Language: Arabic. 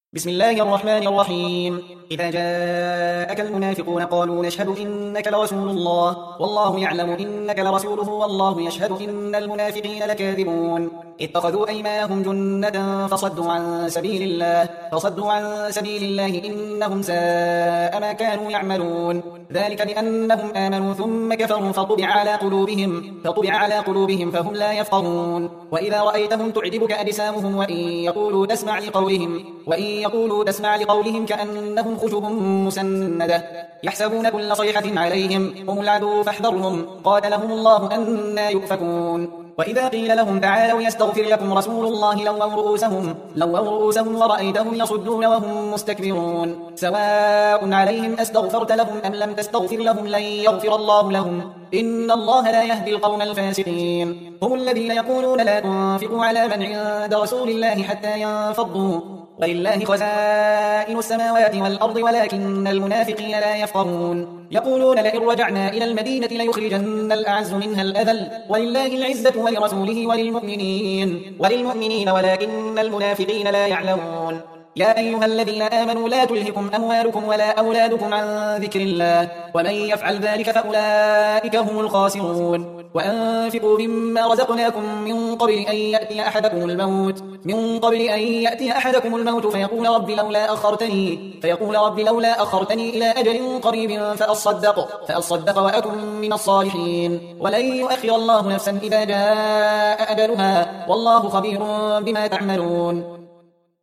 بسم الله الرحمن الرحيم. إذا جاءك المنافقون قالوا نشهد إنك لرسول الله والله يعلم إنك لرسوله والله يشهد إن المنافقين لكاذبون. اتخذوا أيمانهم جنة فصدوا عن سبيل الله إنهم ساء ما كانوا يعملون. ذلك بأنهم آمنوا ثم كفروا فطبع على قلوبهم فهم لا يفقهون. وإذا رأيتهم تعجبك أجسامهم وإن يقولوا تسمع لقولهم كأنهم خشب مسندة يحسبون كل صيحة عليهم هم العدو فاحذرهم قاتلهم الله أنى يؤفكون. وإذا قيل لهم تعالوا يستغفر لكم رسول الله لووا رؤوسهم ورأيتهم يصدون وهم مستكبرون. سواء عليهم أستغفرت لهم أم لم تستغفر لهم لن يغفر الله لهم إن الله لا يهدي القوم الفاسقين. هم الذين يقولون لا تنفقوا على من عند رسول الله حتى ينفضوا ولله خزائن السماوات والأرض ولكن المنافقين لا يفقهون. يقولون لئن رجعنا إلى المدينة ليخرجن الأعز منها الأذل ولله العزة ولرسوله وللمؤمنين ولكن المنافقين لا يعلمون. يا أيها الذين آمنوا لا تلهكم أموالكم ولا أولادكم عن ذكر الله ومن يفعل ذلك فأولئك هم الخاسرون. وأنفقوا مما رزقناكم من قبل أن يأتي أحدكم الموت فيقول رب لولا أخرتني إلى أجل قريب فأصدق وأكن من الصالحين. ولن يؤخر الله نفسا إذا جاء أجلها والله خبير بما تعملون.